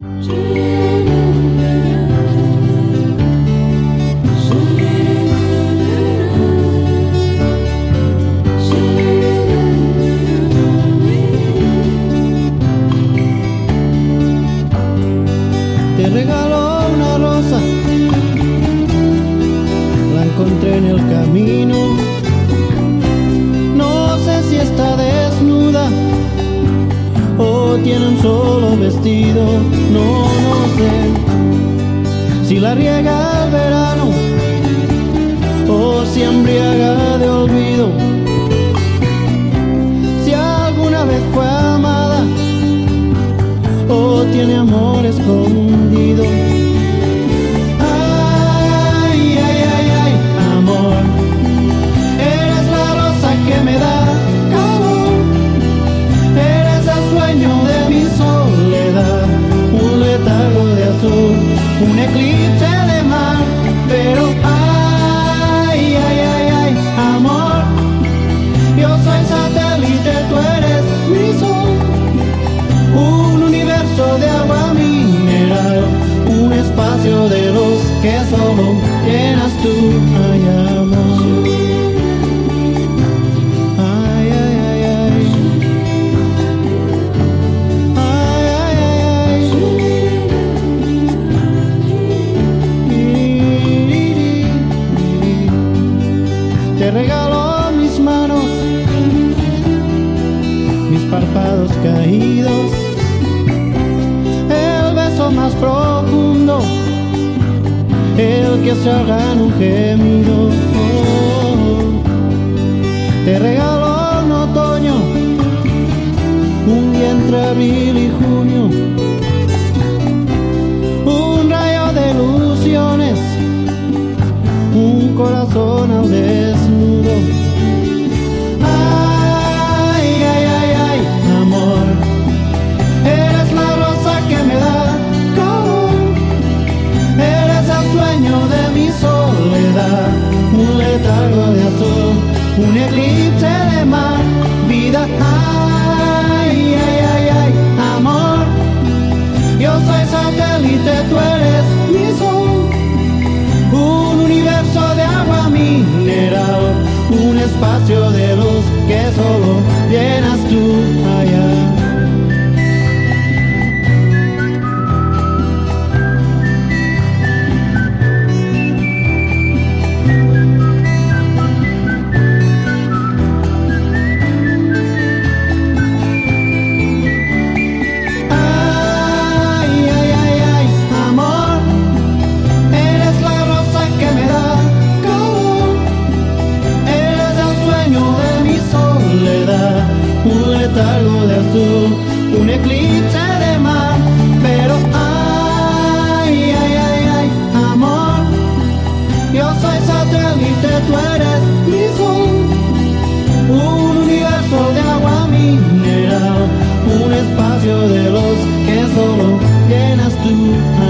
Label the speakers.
Speaker 1: Te regaló una rosa, la encontré en el camino. No sé si está desnuda o tiene un solo vestido. No sé si la riega el verano o si embriaga de olvido. Si alguna vez fue amada o tiene amor escondido. Ay, ay, ay, ay, amor, eres la rosa que me da calor, eres el sueño de mi soledad, un letargo de azul, un eclipse de mar. Pero ay, ay, ay, ay, amor, yo soy satélite, tú eres mi sol, un universo de agua mineral, un espacio de luz que solo llenas tú. Ay, amor, ay, ay, ay, ay, ay, ay, ay. Te regalo mis manos, mis párpados caídos, el beso más profundo, el que se ahoga en un gemido. Te regalo un otoño, un día entre abril y junio, un rayo de ilusiones, un corazón al desnudo. Ay, ay, ay, ay, amor, eres la rosa que me da calor, eres el sueño de mi soledad, un letargo de azul, un eclipse de mar, vida. Ay, ay, ay, ay, amor, yo soy satélite, tú eres mi sol, un universo de agua mineral, un espacio de luz que solo llenas tú. Allá. Letargo de azul, un eclipse de mar. Pero ay, ay, ay, ay, amor, yo soy satélite, tú eres mi sol, un universo de agua mineral, un espacio de luz que solo llenas tú.